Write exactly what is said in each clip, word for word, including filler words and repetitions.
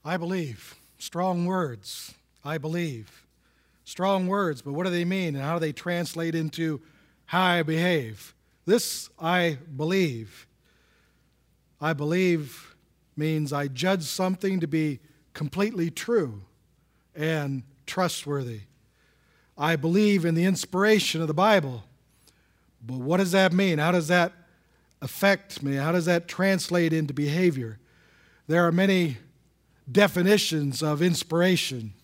I believe. Strong words. I believe. Strong words, but what do they mean and how do they translate into how I behave? This I believe. I believe means I judge something to be completely true and trustworthy. I believe in the inspiration of the Bible. But what does that mean? How does that affect me? How does that translate into behavior? There are many definitions of inspiration.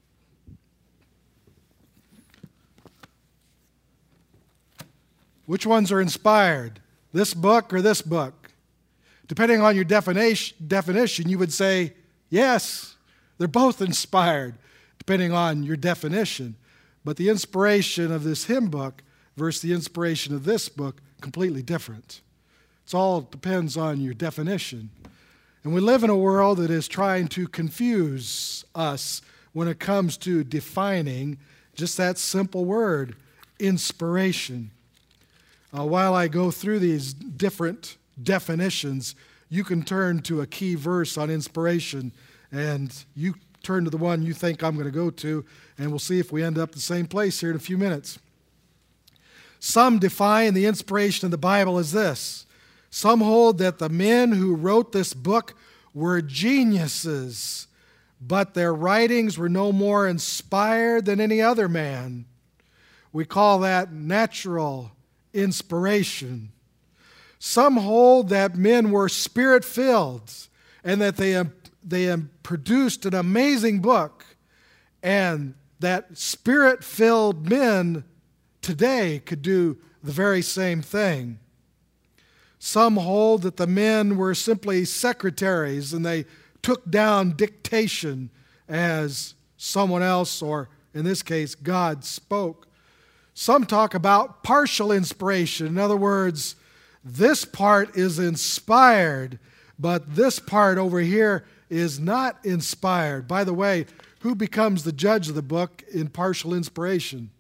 Which ones are inspired? This book or this book? Depending on your definition, definition, you would say, yes, they're both inspired, depending on your definition. But the inspiration of this hymn book versus the inspiration of this book, completely different. It all depends on your definition. And we live in a world that is trying to confuse us when it comes to defining just that simple word, inspiration. Uh, while I go through these different definitions, you can turn to a key verse on inspiration, and you turn to the one you think I'm going to go to, and we'll see if we end up the same place here in a few minutes. Some define the inspiration of the Bible as this. Some hold that the men who wrote this book were geniuses, but their writings were no more inspired than any other man. We call that natural inspiration. Some hold that men were spirit-filled and that they, they produced an amazing book, and that spirit-filled men today could do the very same thing. Some hold that the men were simply secretaries and they took down dictation as someone else, or in this case, God, spoke. Some talk about partial inspiration. In other words, this part is inspired, but this part over here is not inspired. By the way, who becomes the judge of the book in partial inspiration?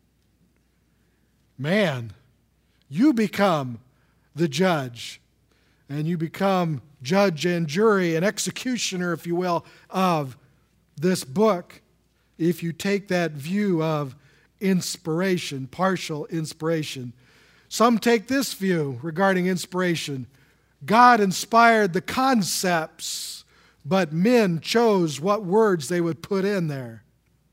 Man. You become the judge, and you become judge and jury and executioner, if you will, of this book if you take that view of inspiration, partial inspiration. Some take this view regarding inspiration. God inspired the concepts, but men chose what words they would put in there.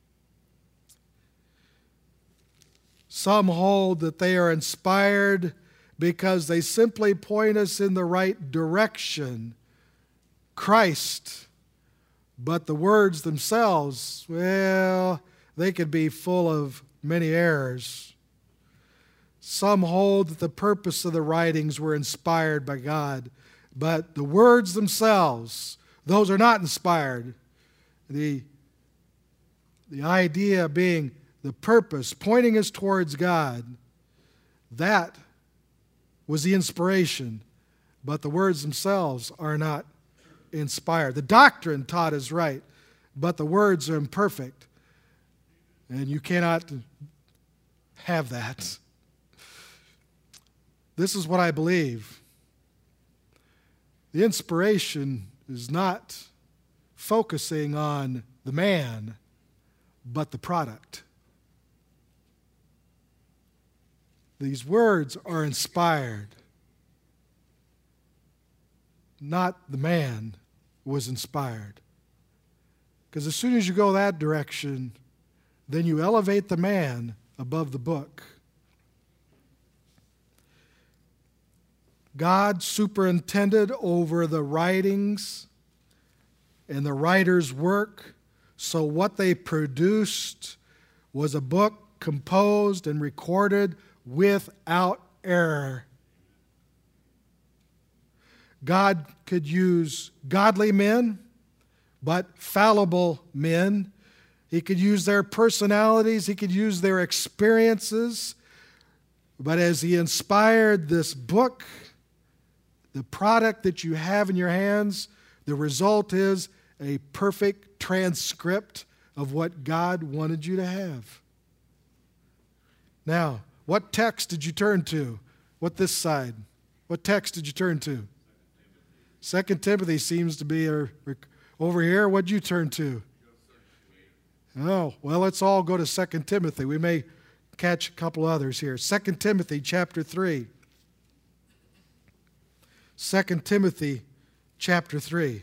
Some hold that they are inspired because they simply point us in the right direction, Christ. But the words themselves, well, they could be full of many errors. Some hold that the purpose of the writings were inspired by God, but the words themselves, those are not inspired. The, the idea being the purpose, pointing us towards God, that was the inspiration, but the words themselves are not inspired. The doctrine taught is right, but the words are imperfect, and you cannot have that. This is what I believe. The inspiration is not focusing on the man, but the product. These words are inspired. Not the man was inspired. Because as soon as you go that direction, then you elevate the man above the book. God superintended over the writings and the writer's work, so what they produced was a book composed and recorded without error. God could use godly men, but fallible men. He could use their personalities. He could use their experiences. But as He inspired this book, the product that you have in your hands, the result is a perfect transcript of what God wanted you to have. Now, what text did you turn to? What this side? What text did you turn to? Second Timothy seems to be a, Over here, what'd you turn to? Oh, well, let's all go to Second Timothy. We may catch a couple others here. Second Timothy chapter three. Second Timothy chapter three.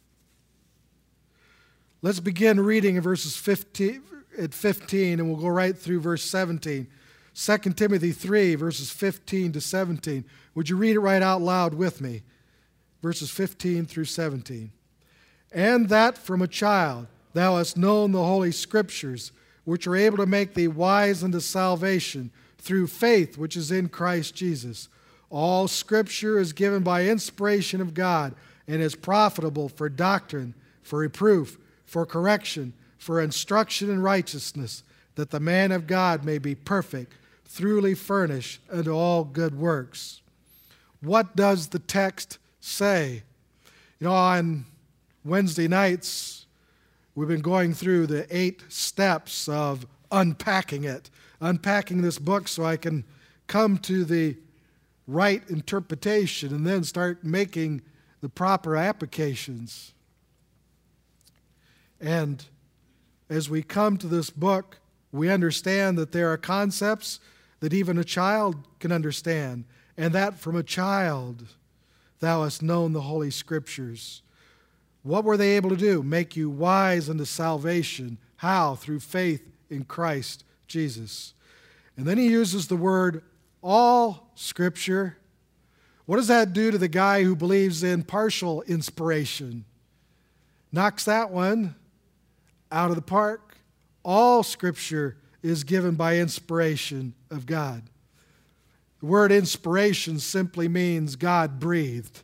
Let's begin reading in verses fifteen, at fifteen, and we'll go right through verse seventeen. Second Timothy three, verses fifteen to seventeen. Would you read it right out loud with me? Verses fifteen through seventeen. And that from a child thou hast known the holy scriptures, which are able to make thee wise unto salvation through faith which is in Christ Jesus. All scripture is given by inspiration of God and is profitable for doctrine, for reproof, for correction, for instruction in righteousness, that the man of God may be perfect, thoroughly furnished unto all good works. What does the text say? You know, on Wednesday nights, we've been going through the eight steps of unpacking it, unpacking this book so I can come to the right interpretation and then start making the proper applications. And as we come to this book, we understand that there are concepts that even a child can understand, and that from a child thou hast known the Holy Scriptures. What were they able to do? Make you wise unto salvation. How? Through faith in Christ Jesus. And then he uses the word all Scripture. What does that do to the guy who believes in partial inspiration? Knocks that one out of the park. All Scripture is given by inspiration of God. The word inspiration simply means God breathed.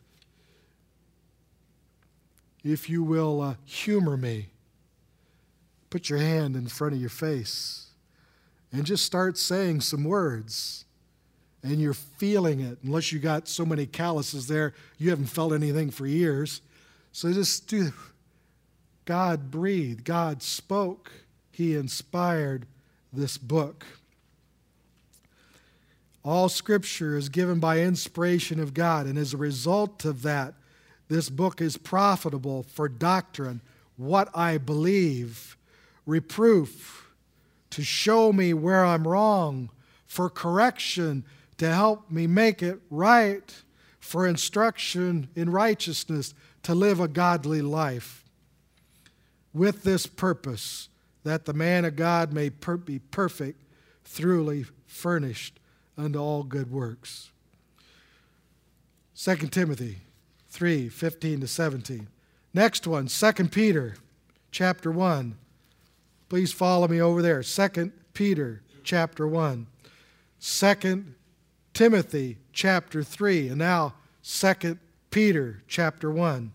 If you will uh, humor me, put your hand in front of your face and just start saying some words. And you're feeling it. Unless you got so many calluses there, you haven't felt anything for years. So just do. God breathed. God spoke. He inspired this book. All Scripture is given by inspiration of God, and as a result of that, this book is profitable for doctrine, what I believe, reproof, to show me where I'm wrong, for correction, to help me make it right, for instruction in righteousness, to live a godly life. With this purpose, that the man of God may per- be perfect, thoroughly furnished unto all good works. Second Timothy three, fifteen to seventeen. Next one, Second Peter chapter one. Please follow me over there. Second Peter chapter one. Second Timothy chapter three. And now Second Peter chapter one.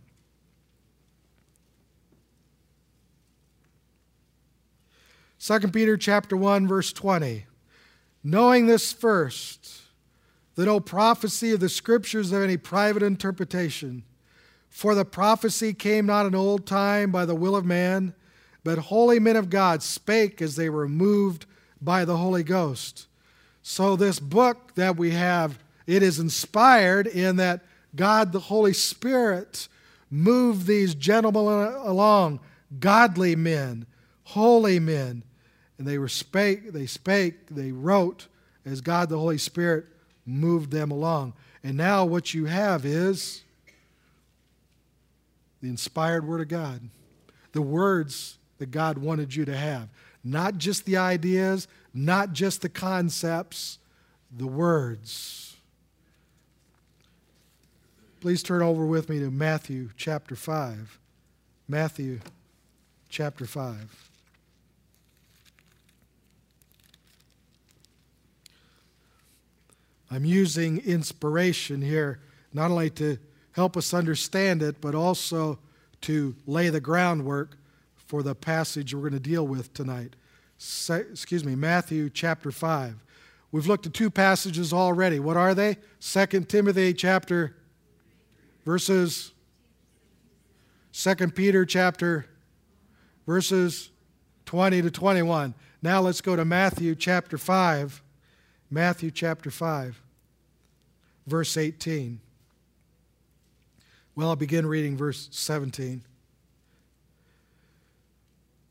Second Peter chapter one, verse twenty. Knowing this first, that no prophecy of the Scriptures of any private interpretation, for the prophecy came not in old time by the will of man, but holy men of God spake as they were moved by the Holy Ghost. So this book that we have, it is inspired in that God the Holy Spirit moved these gentlemen along, godly men, holy men, and they were spake, they spake, they wrote as God the Holy Spirit moved them along. And now what you have is the inspired Word of God, the words that God wanted you to have. Not just the ideas, not just the concepts, the words. Please turn over with me to Matthew chapter five. Matthew chapter five. I'm using inspiration here not only to help us understand it, but also to lay the groundwork for the passage we're going to deal with tonight. Se- excuse me, Matthew chapter five. We've looked at two passages already. What are they? Second Timothy chapter, verses, Second Peter chapter, verses twenty to twenty-one. Now let's go to Matthew chapter five. Matthew chapter five, verse eighteen. Well, I'll begin reading verse seventeen.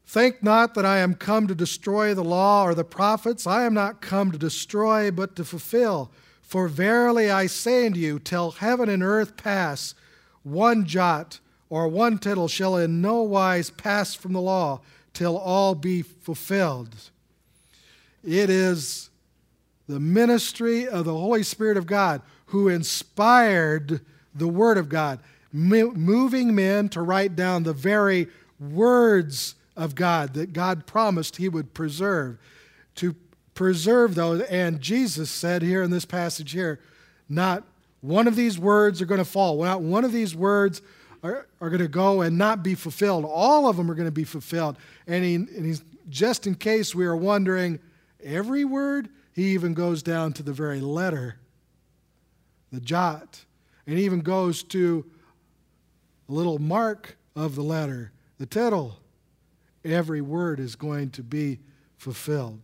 Think not that I am come to destroy the law or the prophets. I am not come to destroy, but to fulfill. For verily I say unto you, till heaven and earth pass, one jot or one tittle shall in no wise pass from the law, till all be fulfilled. It is the ministry of the Holy Spirit of God who inspired the Word of God, moving men to write down the very words of God that God promised He would preserve. To preserve those, and Jesus said here in this passage here, not one of these words are going to fall. Not one of these words are, are going to go and not be fulfilled. All of them are going to be fulfilled. And, he, and he's, just in case we are wondering, every word, he even goes down to the very letter, the jot. And he even goes to a little mark of the letter, the tittle. Every word is going to be fulfilled.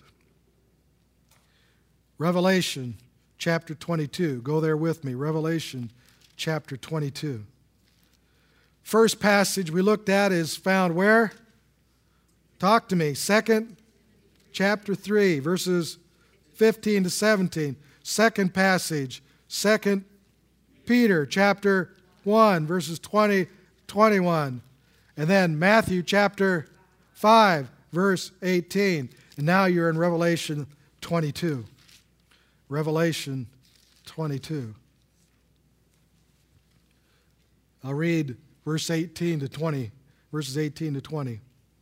Revelation chapter twenty-two. Go there with me. Revelation chapter twenty-two. First passage we looked at is found where? Talk to me. Second chapter three, verses fifteen to seventeen. Second passage, Second Peter chapter one, verses twenty to twenty-one. And then Matthew chapter five, verse eighteen. And now you're in Revelation twenty-two. Revelation twenty-two. I'll read verse eighteen to twenty, verses eighteen to twenty.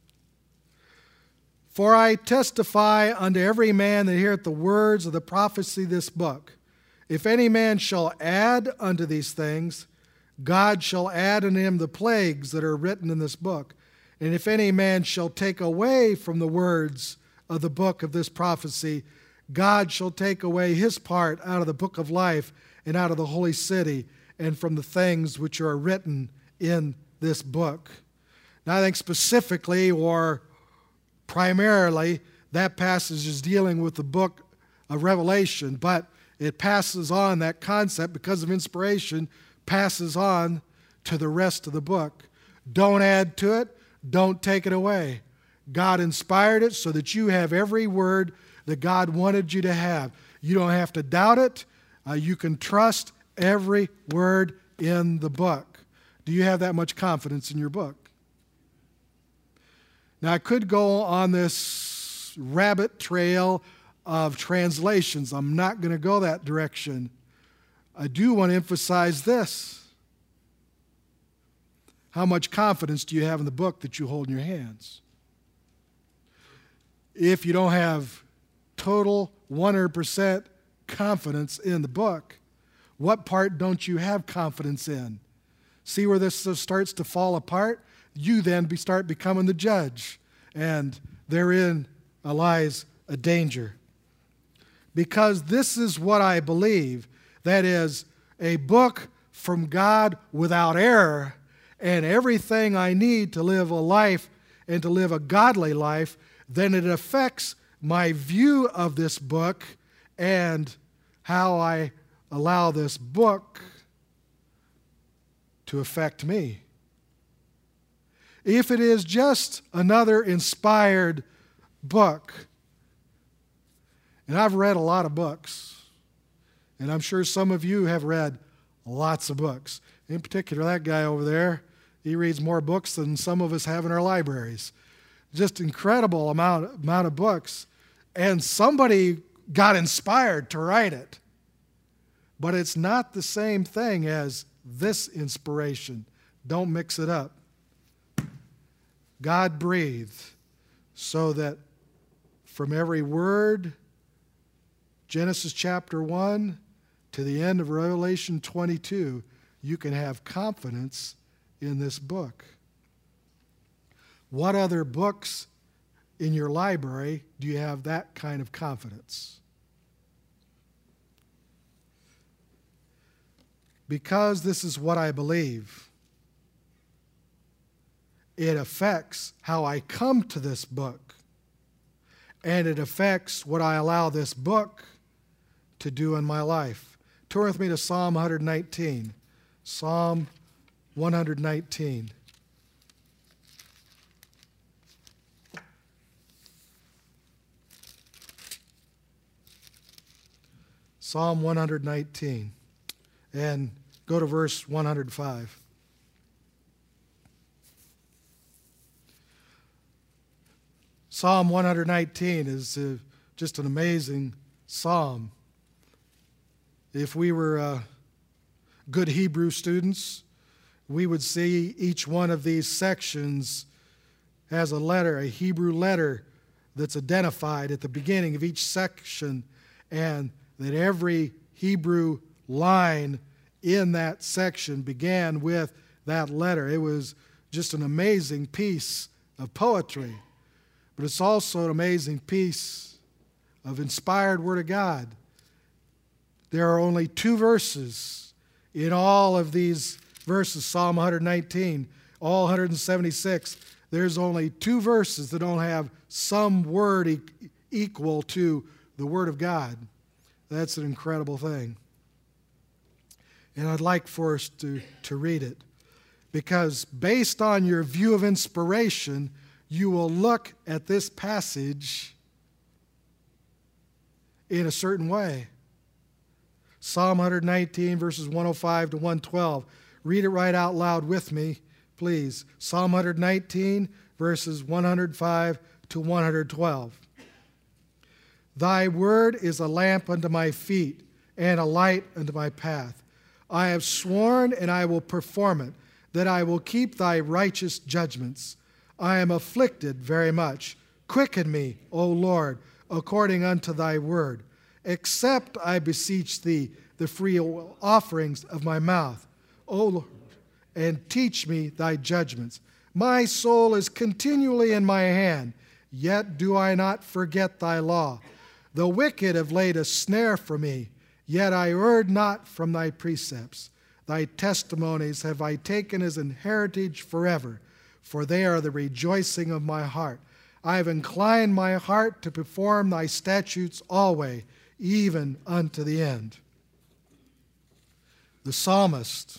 For I testify unto every man that heareth the words of the prophecy of this book. If any man shall add unto these things, God shall add unto him the plagues that are written in this book. And if any man shall take away from the words of the book of this prophecy, God shall take away his part out of the book of life and out of the holy city and from the things which are written in this book. Now I think specifically or primarily that passage is dealing with the book of Revelation, but it passes on, that concept because of inspiration, passes on to the rest of the book. Don't add to it. Don't take it away. God inspired it so that you have every word that God wanted you to have. You don't have to doubt it. Uh, you can trust every word in the book. Do you have that much confidence in your book? Now, I could go on this rabbit trail of translations. I'm not going to go that direction. I do want to emphasize this. How much confidence do you have in the book that you hold in your hands? If you don't have total one hundred percent confidence in the book, what part don't you have confidence in? See where this starts to fall apart? You then be, start becoming the judge, and therein lies a danger. Because this is what I believe, that is, a book from God without error, and everything I need to live a life and to live a godly life, then it affects my view of this book and how I allow this book to affect me. If it is just another inspired book, and I've read a lot of books, and I'm sure some of you have read lots of books. In particular, that guy over there, he reads more books than some of us have in our libraries. Just incredible amount, amount of books. And somebody got inspired to write it. But it's not the same thing as this inspiration. Don't mix it up. God breathed so that from every word, Genesis chapter one to the end of Revelation twenty-two, you can have confidence in this book. What other books in your library do you have that kind of confidence? Because this is what I believe, it affects how I come to this book, and it affects what I allow this book to do in my life. Turn with me to Psalm one nineteen. Psalm one nineteen. Psalm one nineteen, and go to verse one hundred five. Psalm one nineteen is uh, just an amazing psalm. If we were uh, good Hebrew students, we would see each one of these sections has a letter, a Hebrew letter that's identified at the beginning of each section, and that every Hebrew line in that section began with that letter. It was just an amazing piece of poetry, but it's also an amazing piece of inspired Word of God. There are only two verses in all of these verses, Psalm one nineteen, all one hundred seventy-six. There's only two verses that don't have some word e- equal to the Word of God. That's an incredible thing. And I'd like for us to, to read it, because based on your view of inspiration, you will look at this passage in a certain way. Psalm one nineteen, verses one oh five to one twelve. Read it right out loud with me, please. Psalm one nineteen, verses one oh five to one twelve. Thy word is a lamp unto my feet and a light unto my path. I have sworn, and I will perform it, that I will keep thy righteous judgments. I am afflicted very much. Quicken me, O Lord, according unto thy word. Accept, I beseech thee, the free offerings of my mouth, O Lord, and teach me thy judgments. My soul is continually in my hand, yet do I not forget thy law. The wicked have laid a snare for me, yet I erred not from thy precepts. Thy testimonies have I taken as an heritage forever, for they are the rejoicing of my heart. I have inclined my heart to perform thy statutes always, even unto the end. The psalmist,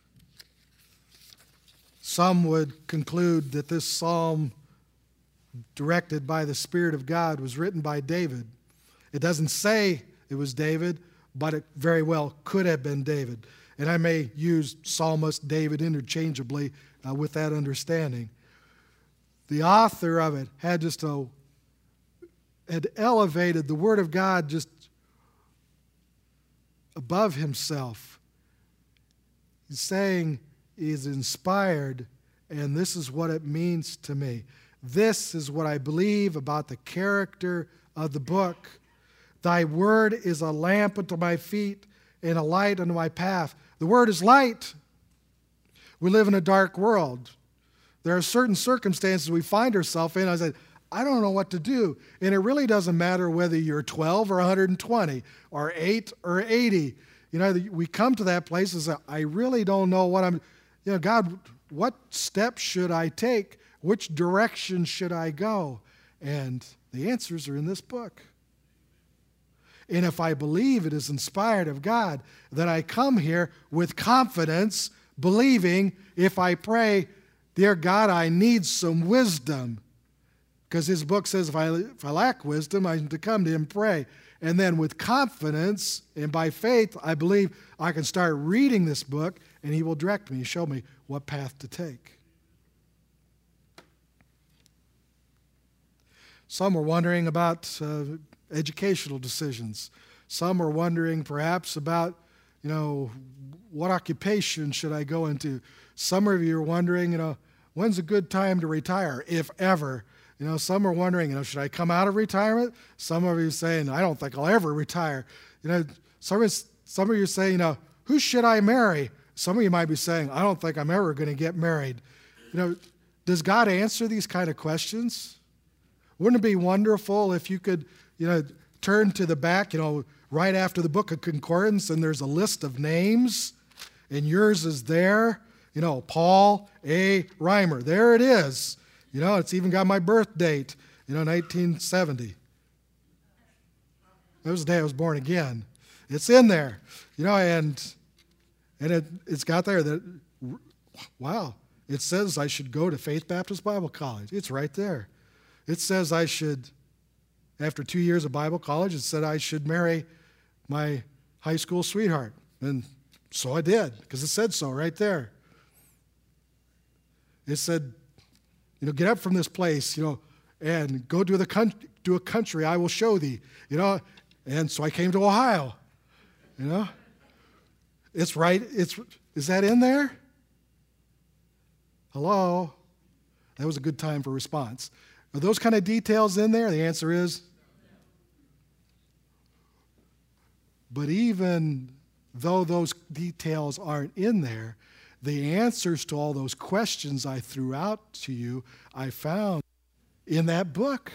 some would conclude that this psalm, directed by the Spirit of God, was written by David. It doesn't say it was David, but it very well could have been David. And I may use psalmist, David interchangeably uh, with that understanding. The author of it had just a, had elevated the Word of God just above himself. He's saying he's inspired, and this is what it means to me. This is what I believe about the character of the book. Thy word is a lamp unto my feet and a light unto my path. The word is light. We live in a dark world. There are certain circumstances we find ourselves in. I said, I don't know what to do. And it really doesn't matter whether you're twelve or one hundred twenty or eight or eighty. You know, we come to that place and say, I really don't know what I'm, you know, God, what steps should I take? Which direction should I go? And the answers are in this book. And if I believe it is inspired of God, then I come here with confidence, believing if I pray, dear God, I need some wisdom. Because his book says if I, if I lack wisdom, I am to come to him and pray. And then with confidence and by faith, I believe I can start reading this book, and he will direct me, show me what path to take. Some were wondering about uh, educational decisions. Some are wondering perhaps about, you know, what occupation should I go into? Some of you are wondering, you know, when's a good time to retire, if ever? You know, some are wondering, you know, should I come out of retirement? Some of you are saying, I don't think I'll ever retire. You know, some of, some of you are saying, you know, who should I marry? Some of you might be saying, I don't think I'm ever going to get married. You know, does God answer these kind of questions? Wouldn't it be wonderful if you could, you know, turn to the back, you know, right after the book of Concordance, and there's a list of names, and yours is there, you know, Paul A. Reimer. There it is. You know, it's even got my birth date, you know, nineteen seventy. That was the day I was born again. It's in there, you know, and and it, it's got there that, wow, it says I should go to Faith Baptist Bible College. It's right there. It says I should, after two years of Bible college, it said I should marry my high school sweetheart. And so I did, because it said so right there. It said, you know, get up from this place, you know, and go to the country, to a country I will show thee, you know. And so I came to Ohio, you know. It's right, it's, is that in there? Hello? That was a good time for response. Are those kind of details in there? The answer is, but even though those details aren't in there, the answers to all those questions I threw out to you, I found in that book.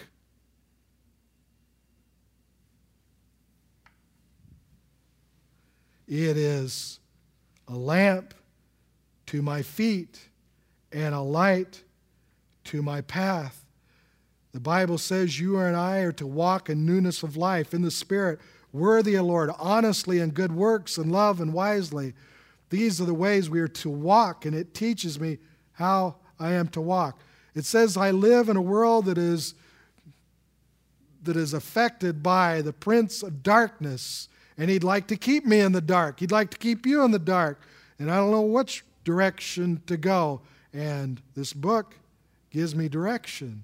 It is a lamp to my feet and a light to my path. The Bible says you and I are to walk in newness of life, in the Spirit, worthy of the Lord, honestly in good works and love and wisely. These are the ways we are to walk, and it teaches me how I am to walk. It says I live in a world that is, that is affected by the prince of darkness, and he'd like to keep me in the dark. He'd like to keep you in the dark, and I don't know which direction to go. And this book gives me direction.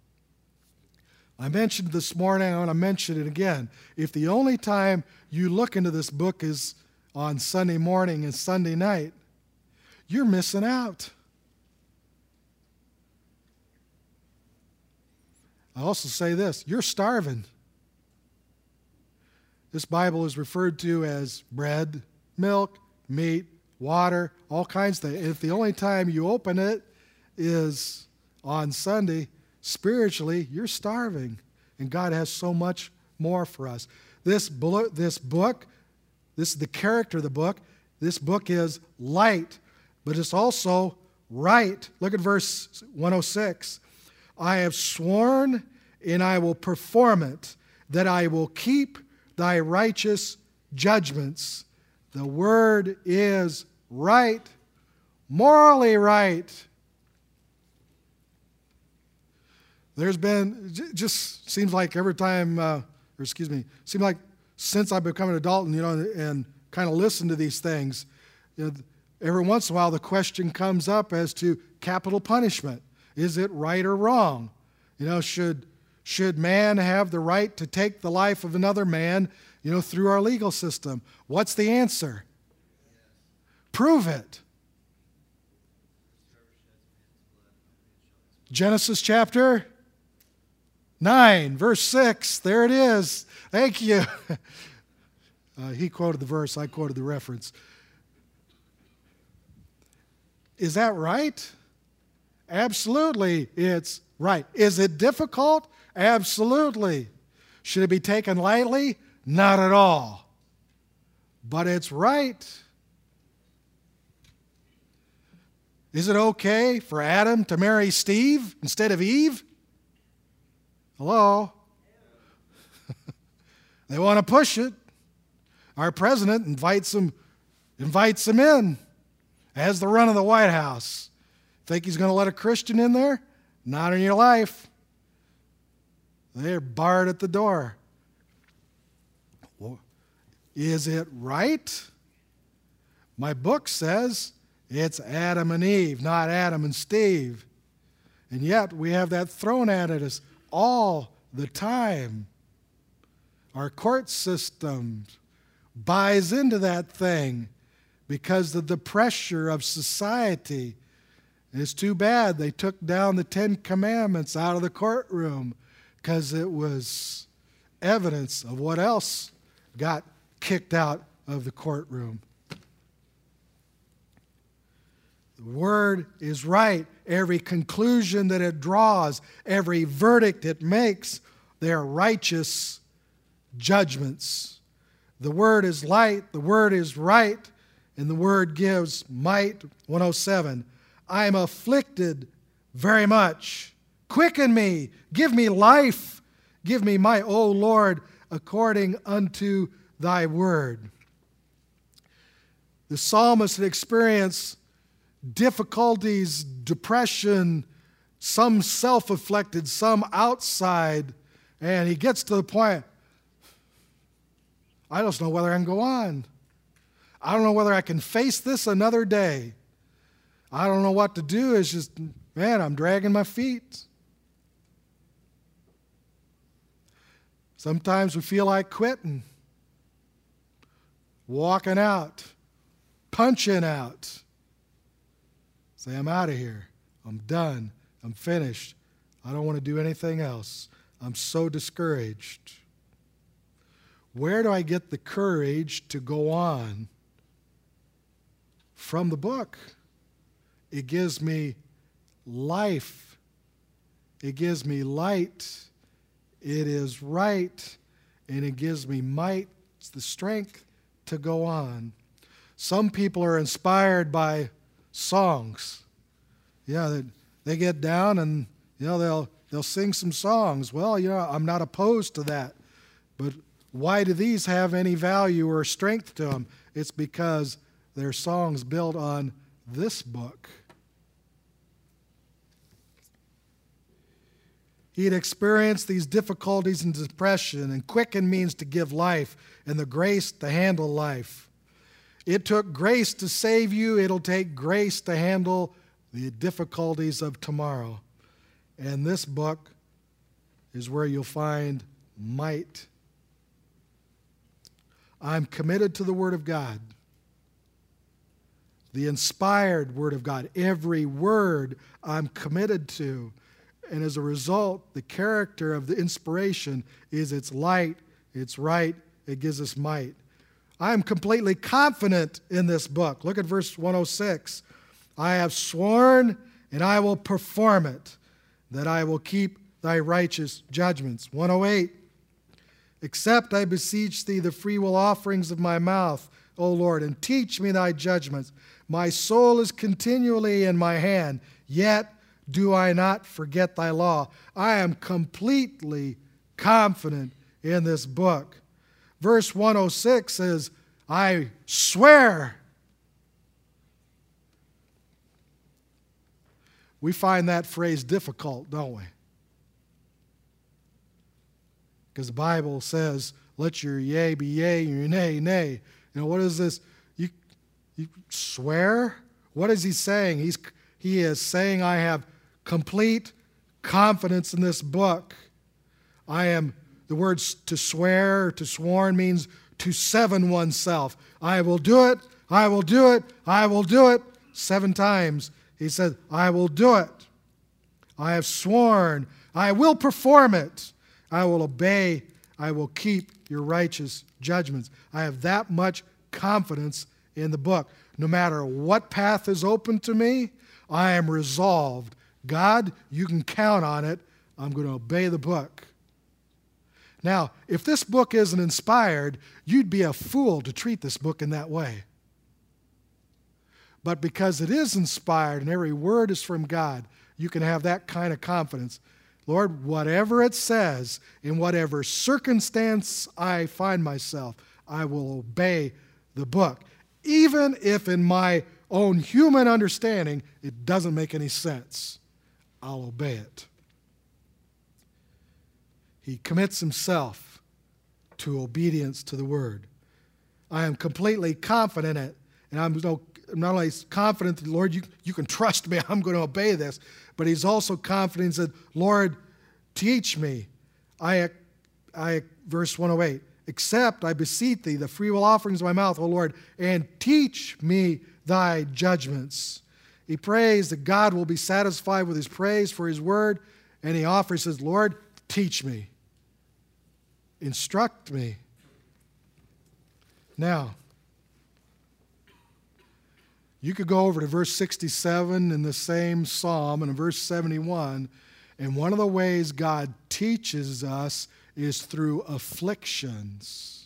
I mentioned this morning, I want to mention it again. If the only time you look into this book is on Sunday morning and Sunday night, you're missing out. I also say this, you're starving. This Bible is referred to as bread, milk, meat, water, all kinds of things. If the only time you open it is on Sunday, spiritually, you're starving. And God has so much more for us. This, blo- this book, this is the character of the book. This book is light, but it's also right. Look at verse one oh six. I have sworn and I will perform it, that I will keep thy righteous judgments. The word is right, morally right. There's been, it just seems like every time, uh, or excuse me, seems like since I've become an adult and, you know, and, and kind of listen to these things, you know, every once in a while the question comes up as to capital punishment. Is it right or wrong? You know, should, should man have the right to take the life of another man, you know, through our legal system? What's the answer? Prove it. Genesis chapter nine, verse six. There it is. Thank you. Uh, he quoted the verse, I quoted the reference. Is that right? Absolutely, it's right. Is it difficult? Absolutely. Should it be taken lightly? Not at all. But it's right. Is it okay for Adam to marry Steve instead of Eve? Hello? They want to push it. Our president invites them, invites them in, has the run of the White House. Think he's going to let a Christian in there? Not in your life. They're barred at the door. Well, is it right? My book says it's Adam and Eve, not Adam and Steve. And yet we have that thrown at us all the time. Our court system buys into that thing because of the pressure of society. And it's too bad they took down the Ten Commandments out of the courtroom because it was evidence of what else got kicked out of the courtroom. The word is right. Every conclusion that it draws, every verdict it makes, they are righteous judgments. The word is light, the word is right, and the word gives might. one oh seven. I am afflicted very much. Quicken me, give me life, give me my, O Lord, according unto thy word. The psalmist had experienced difficulties, depression, some self-inflicted, some outside, and he gets to the point, I just know whether I can go on. I don't know whether I can face this another day. I don't know what to do. It's just, man, I'm dragging my feet. Sometimes we feel like quitting, walking out, punching out. Say, I'm out of here. I'm done. I'm finished. I don't want to do anything else. I'm so discouraged. Where do I get the courage to go on? From the book. It gives me life. It gives me light. It is right. And it gives me might, the strength to go on. Some people are inspired by songs. Yeah, they, they get down and you know they'll they'll sing some songs. Well, you know, I'm not opposed to that. But why do these have any value or strength to them? It's because they're songs built on this book. He had experienced these difficulties and depression, and quicken means to give life and the grace to handle life. It took grace to save you. It'll take grace to handle the difficulties of tomorrow. And this book is where you'll find might. I'm committed to the Word of God. The inspired Word of God. Every word I'm committed to. And as a result, the character of the inspiration is it's light, it's right, it gives us might. I am completely confident in this book. Look at verse one oh six. I have sworn and I will perform it, that I will keep thy righteous judgments. one oh eight. Accept, I beseech thee, the freewill offerings of my mouth, O Lord, and teach me thy judgments. My soul is continually in my hand, yet do I not forget thy law. I am completely confident in this book. Verse one oh six says, I swear. We find that phrase difficult, don't we? Because the Bible says, let your yea be yea and your nay, nay. You know, what is this? You, you swear? What is he saying? He's, he is saying, I have complete confidence in this book. I am, the words to swear, to sworn means to seven oneself. I will do it, I will do it, I will do it. Seven times he said, I will do it. I have sworn, I will perform it. I will obey, I will keep your righteous judgments. I have that much confidence in the book. No matter what path is open to me, I am resolved. God, you can count on it. I'm going to obey the book. Now, if this book isn't inspired, you'd be a fool to treat this book in that way. But because it is inspired and every word is from God, you can have that kind of confidence. Lord, whatever it says, in whatever circumstance I find myself, I will obey the book. Even if in my own human understanding it doesn't make any sense, I'll obey it. He commits himself to obedience to the word. I am completely confident in it. And I'm not only confident that, Lord, you, you can trust me, I'm going to obey this, but he's also confident that, Lord, teach me. I, I, verse one oh eight, accept, I beseech thee, the freewill offerings of my mouth, O Lord, and teach me thy judgments. He prays that God will be satisfied with his praise for his word, and he offers, says, Lord, teach me. Instruct me. Now, you could go over to verse sixty-seven in the same psalm and in verse seventy-one, and one of the ways God teaches us is through afflictions.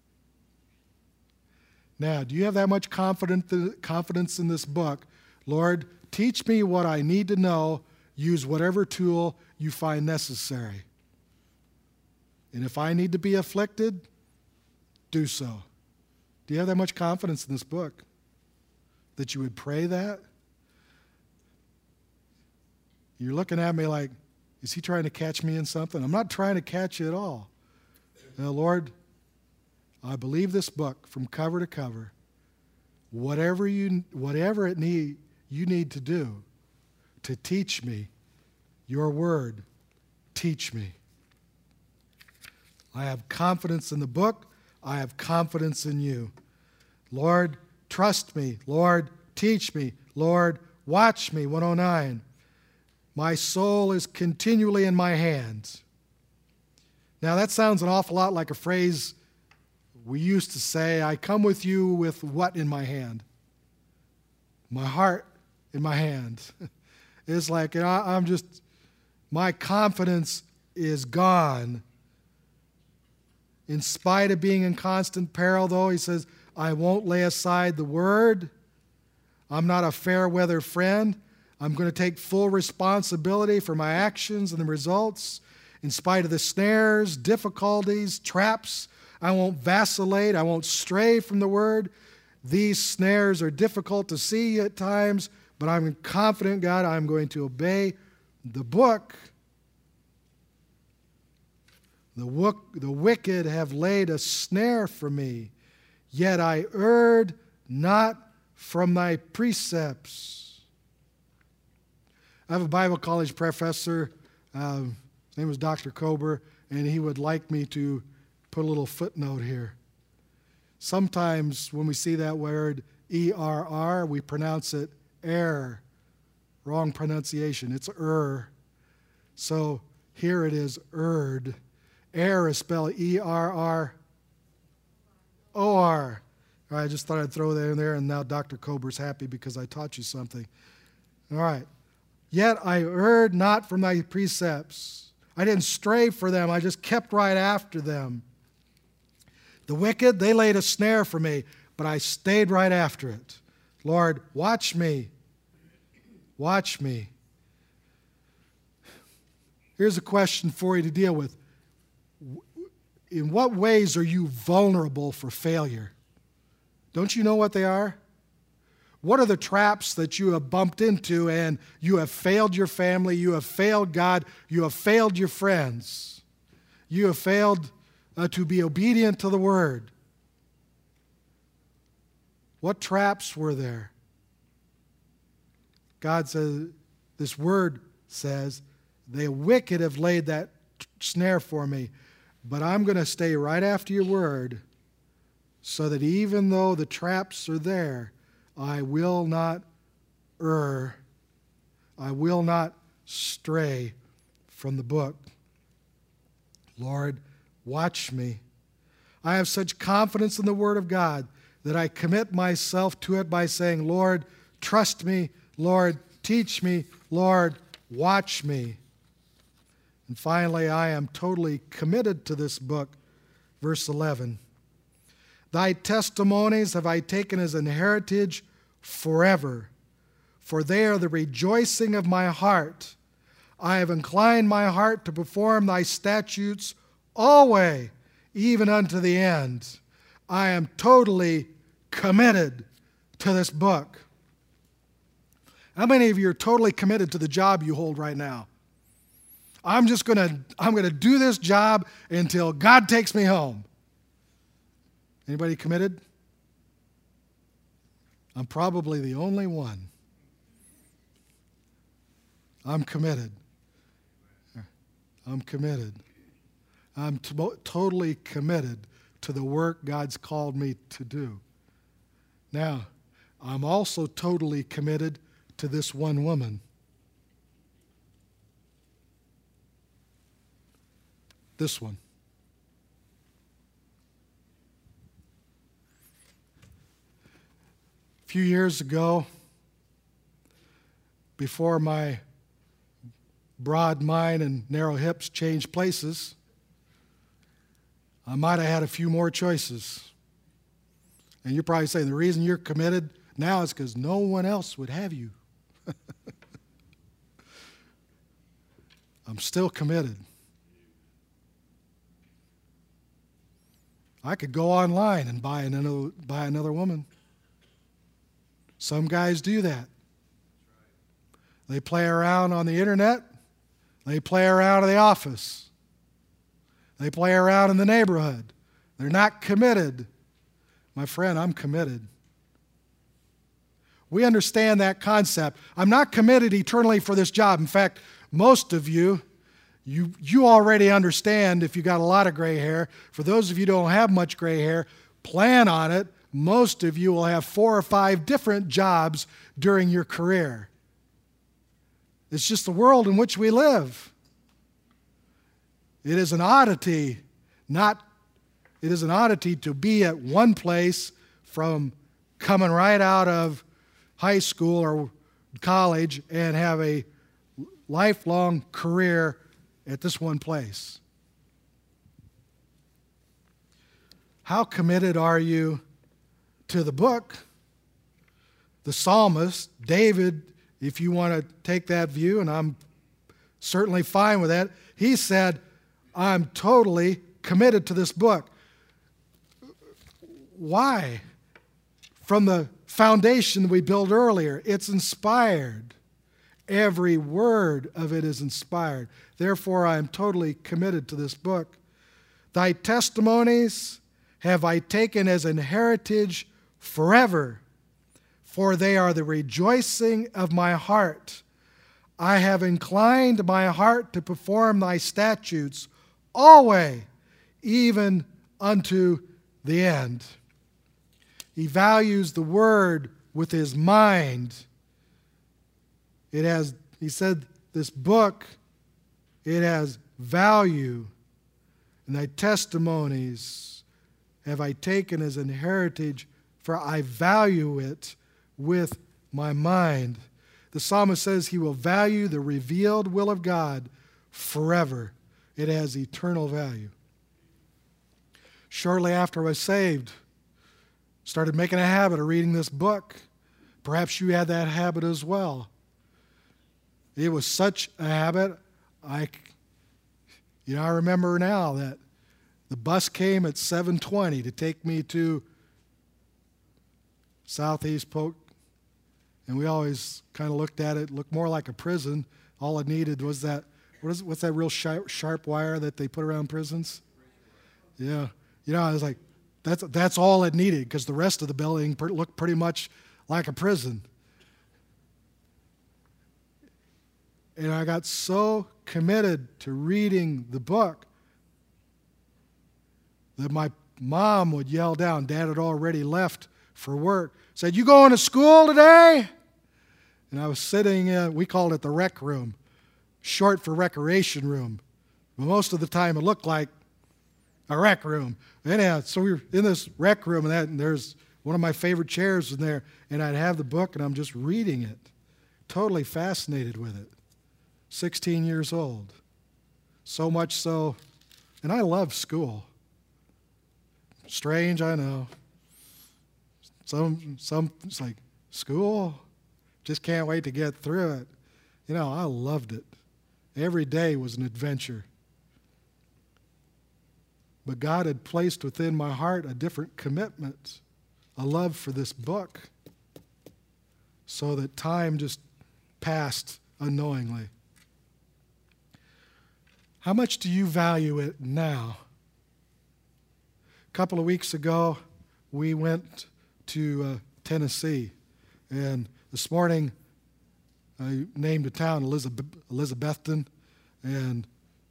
Now, do you have that much confidence in this book? Lord, teach me what I need to know. Use whatever tool you find necessary. And if I need to be afflicted, do so. Do you have that much confidence in this book? That you would pray that? You're looking at me like, is he trying to catch me in something? I'm not trying to catch you at all. Now, Lord, I believe this book from cover to cover. Whatever you, whatever it need, you need to do to teach me your word, teach me. I have confidence in the book. I have confidence in you. Lord, trust me. Lord, teach me. Lord, watch me. one oh nine. My soul is continually in my hands. Now that sounds an awful lot like a phrase we used to say, I come with you with what in my hand? My heart in my hand. It's like, you know, I'm just, my confidence is gone. In spite of being in constant peril, though, he says, I won't lay aside the word. I'm not a fair weather friend. I'm going to take full responsibility for my actions and the results. In spite of the snares, difficulties, traps, I won't vacillate. I won't stray from the word. These snares are difficult to see at times, but I'm confident, God, I'm going to obey the book. The, w- the wicked have laid a snare for me, yet I erred not from thy precepts. I have a Bible college professor, uh, his name was Doctor Kober, and he would like me to put a little footnote here. Sometimes when we see that word E R R, we pronounce it err. Wrong pronunciation. It's er. So here it is, erred. Err is spelled E R R O R. All right, I just thought I'd throw that in there, and now Doctor Kober's happy because I taught you something. All right. Yet I erred not from thy precepts. I didn't stray for them. I just kept right after them. The wicked, they laid a snare for me, but I stayed right after it. Lord, watch me. Watch me. Here's a question for you to deal with. In what ways are you vulnerable for failure? Don't you know what they are? What are the traps that you have bumped into and you have failed your family, you have failed God, you have failed your friends, you have failed uh, to be obedient to the word? What traps were there? God says, this word says, the wicked have laid that snare for me, but I'm going to stay right after your word so that even though the traps are there, I will not err. I will not stray from the book. Lord, watch me. I have such confidence in the word of God that I commit myself to it by saying, Lord, trust me. Lord, teach me. Lord, watch me. And finally, I am totally committed to this book. Verse eleven. Thy testimonies have I taken as an heritage forever, for they are the rejoicing of my heart. I have inclined my heart to perform thy statutes always, even unto the end. I am totally committed to this book. How many of you are totally committed to the job you hold right now? I'm just going to I'm going to do this job until God takes me home. Anybody committed? I'm probably the only one. I'm committed. I'm committed. I'm to- totally committed to the work God's called me to do. Now, I'm also totally committed to this one woman. This one. A few years ago, before my broad mind and narrow hips changed places, I might have had a few more choices. And you're probably saying the reason you're committed now is because no one else would have you. I'm still committed. I could go online and buy another, buy another woman. Some guys do that. They play around on the internet. They play around in the office. They play around in the neighborhood. They're not committed. My friend, I'm committed. We understand that concept. I'm not committed eternally for this job. In fact, most of you, you, you already understand if you got a lot of gray hair. For those of you who don't have much gray hair, plan on it. Most of you will have four or five different jobs during your career. It's just the world in which we live. It is an oddity, not, it is an oddity to be at one place from coming right out of high school or college and have a lifelong career at this one place. How committed are you to the book? The psalmist, David, if you want to take that view, and I'm certainly fine with that, he said, I'm totally committed to this book. Why? From the foundation we built earlier, it's inspired. Every word of it is inspired. Therefore, I am totally committed to this book. Thy testimonies have I taken as an heritage forever, for they are the rejoicing of my heart. I have inclined my heart to perform thy statutes always, even unto the end. He values the word with his mind. It has, he said, this book, it has value. And thy testimonies have I taken as an heritage, for I value it with my mind. The psalmist says he will value the revealed will of God forever. It has eternal value. Shortly after I was saved, started making a habit of reading this book. Perhaps you had that habit as well. It was such a habit, I, you know, I remember now that the bus came at seven twenty to take me to Southeast Polk, and we always kind of looked at it, looked more like a prison. All it needed was that, what is, what's that real sharp, sharp wire that they put around prisons? Yeah. You know, I was like, that's, that's all it needed, because the rest of the building looked pretty much like a prison. And I got so committed to reading the book that my mom would yell down. Dad had already left for work. Said, you going to school today? And I was sitting, uh, we called it the rec room, short for recreation room. But most of the time it looked like a rec room. Anyhow, so we were in this rec room, and, that, and there's one of my favorite chairs in there, and I'd have the book, and I'm just reading it. Totally fascinated with it. sixteen years old. So much so, and I love school. Strange, I know. Some, some, it's like, school? Just can't wait to get through it. You know, I loved it. Every day was an adventure. But God had placed within my heart a different commitment, a love for this book, so that time just passed unknowingly. How much do you value it now? A couple of weeks ago, we went to uh, Tennessee, and this morning I named a town Elizabeth, Elizabethton, and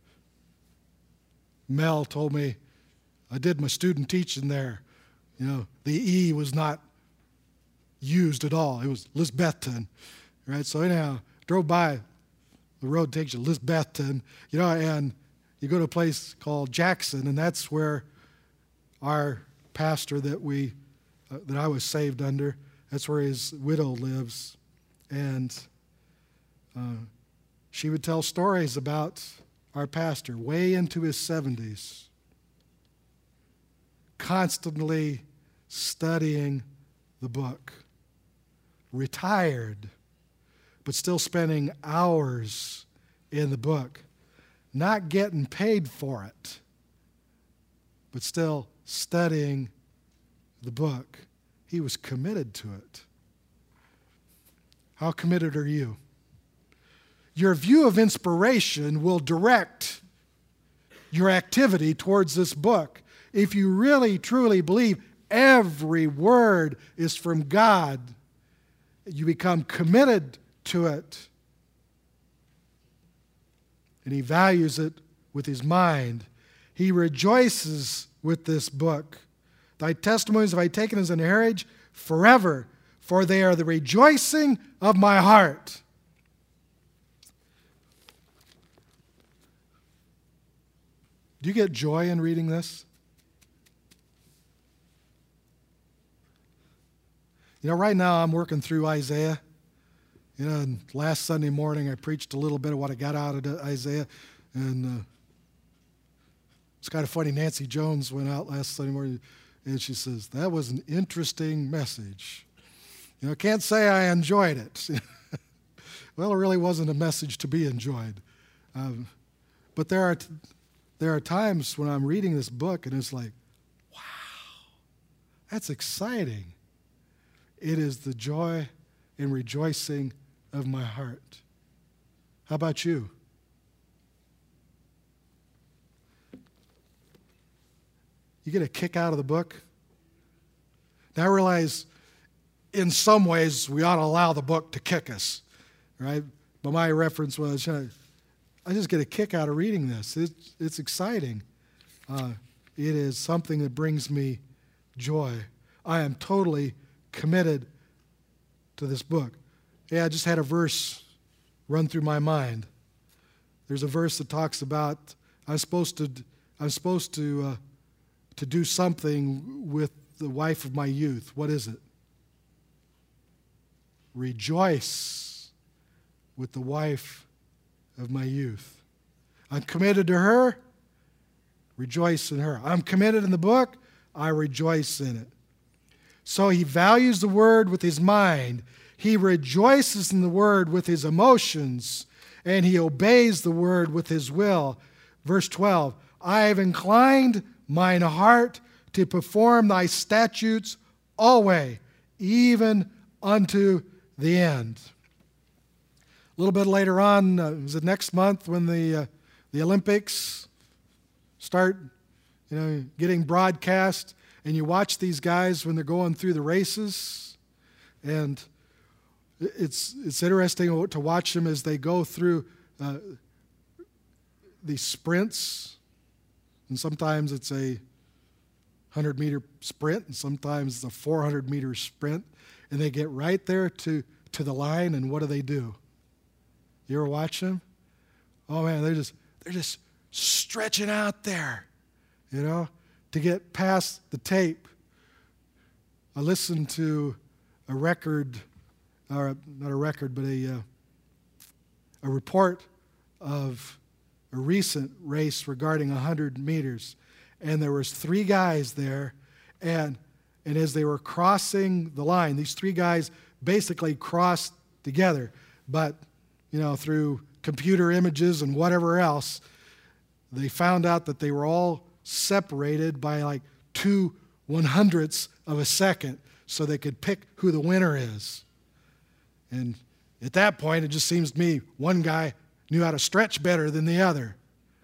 Mel told me I did my student teaching there. You know, the E was not used at all. It was Elizabethton, right? So anyhow, drove by. The road takes you to Elizabethton, you know, and you go to a place called Jackson, and that's where our pastor that we uh, that I was saved under, that's where his widow lives, and uh, she would tell stories about our pastor, way into his seventies, constantly studying the book, retired, but still spending hours in the book, not getting paid for it, but still studying the book. He was committed to it. How committed are you? Your view of inspiration will direct your activity towards this book. if you really, truly believe every word is from God, you become committed to it. And he values it with his mind. He rejoices with this book. Thy testimonies have I taken as an heritage forever, for they are the rejoicing of my heart. Do you get joy in reading this? You know, right now I'm working through Isaiah. You know, and last Sunday morning I preached a little bit of what I got out of Isaiah. And uh, it's kind of funny, Nancy Jones went out last Sunday morning and she says, that was an interesting message. You know, I can't say I enjoyed it. Well, it really wasn't a message to be enjoyed. Um, but there are, t- there are times when I'm reading this book and it's like, wow, that's exciting. It is the joy and rejoicing of my heart. How about you? You get a kick out of the book? Now I realize in some ways we ought to allow the book to kick us, right? But my reference was, you know, I just get a kick out of reading this. It's, it's exciting. Uh, it is something that brings me joy. I am totally committed to this book. Yeah, I just had a verse run through my mind. There's a verse that talks about I'm supposed to I'm supposed to uh, to do something with the wife of my youth. What is it? Rejoice with the wife of my youth. I'm committed to her. Rejoice in her. I'm committed in the book. I rejoice in it. So he values the word with his mind. He rejoices in the word with his emotions. And he obeys the word with his will. Verse twelve, I have inclined mine heart to perform thy statutes always, even unto the end. A little bit later on, uh, was it next month when the uh, the Olympics start, you know, getting broadcast, and you watch these guys when they're going through the races, and it's it's interesting to watch them as they go through uh, these sprints, and sometimes it's a hundred meter sprint, and sometimes it's a four hundred meter sprint, and they get right there to to the line, and what do they do? You ever watch them? Oh man, they're just they're just stretching out there, you know, to get past the tape. I listened to a record, or not a record, but a uh, a report of a recent race regarding one hundred meters, and there was three guys there, and and as they were crossing the line, these three guys basically crossed together, but you know, through computer images and whatever else, they found out that they were all separated by like two one-hundredths of a second so they could pick who the winner is. And at that point, it just seems to me one guy knew how to stretch better than the other.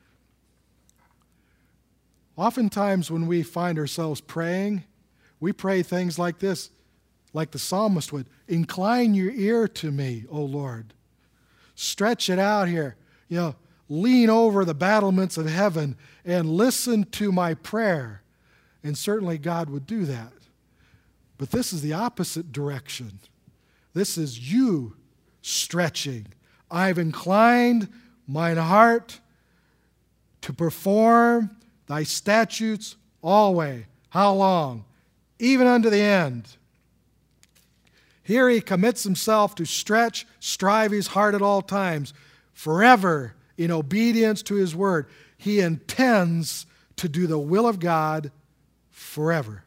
Oftentimes when we find ourselves praying, we pray things like this, like the psalmist would. Incline your ear to me, O Lord. Stretch it out here. You know, lean over the battlements of heaven and listen to my prayer. And certainly God would do that. But this is the opposite direction. This is you stretching. I've inclined mine heart to perform thy statutes always. How long? Even unto the end. Here he commits himself to stretch, strive his heart at all times, forever in obedience to his word. He intends to do the will of God forever.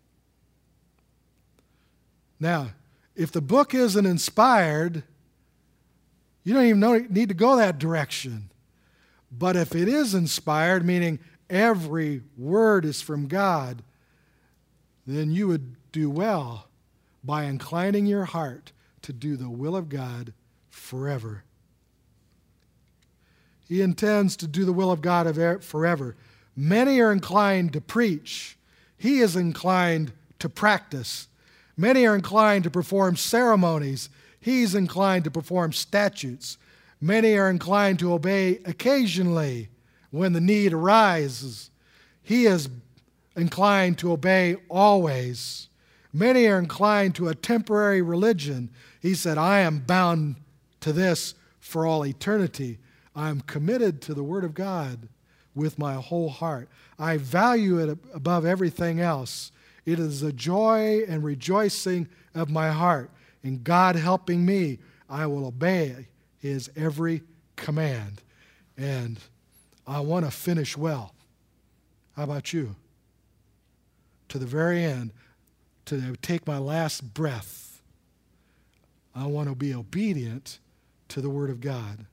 Now, if the book isn't inspired, you don't even know, need to go that direction. But if it is inspired, meaning every word is from God, then you would do well by inclining your heart to do the will of God forever. He intends to do the will of God forever. Many are inclined to preach. He is inclined to practice. Many are inclined to perform ceremonies. He's inclined to perform statutes. Many are inclined to obey occasionally when the need arises. He is inclined to obey always. Many are inclined to a temporary religion. He said, I am bound to this for all eternity. I am committed to the Word of God with my whole heart. I value it above everything else. It is the joy and rejoicing of my heart. In God helping me, I will obey His every command. And I want to finish well. How about you? To the very end, to take my last breath, I want to be obedient to the Word of God.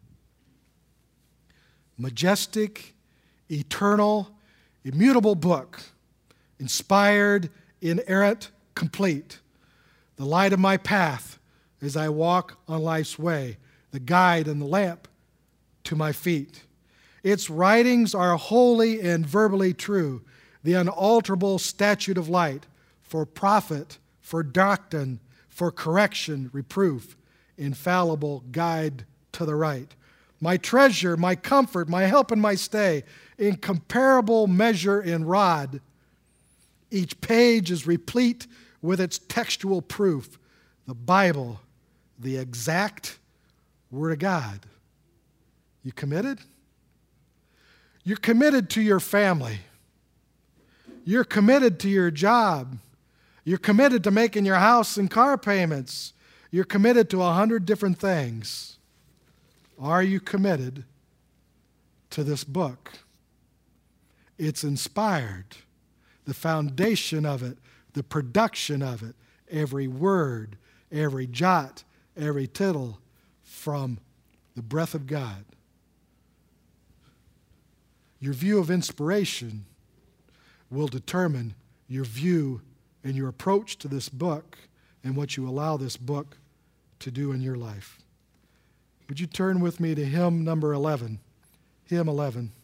Majestic, eternal, immutable book, inspired, inerrant, complete. The light of my path as I walk on life's way, the guide and the lamp to my feet. Its writings are holy and verbally true, the unalterable statute of light, for profit, for doctrine, for correction, reproof, infallible guide to the right. My treasure, my comfort, my help and my stay, incomparable measure in rod. Each page is replete with its textual proof. The Bible, the exact Word of God. You committed? You're committed to your family. You're committed to your job. You're committed to making your house and car payments. You're committed to a hundred different things. Are you committed to this book? It's inspired. The foundation of it, the production of it, every word, every jot, every tittle from the breath of God. Your view of inspiration will determine your view and your approach to this book and what you allow this book to do in your life. Would you turn with me to hymn number eleven? Hymn eleven.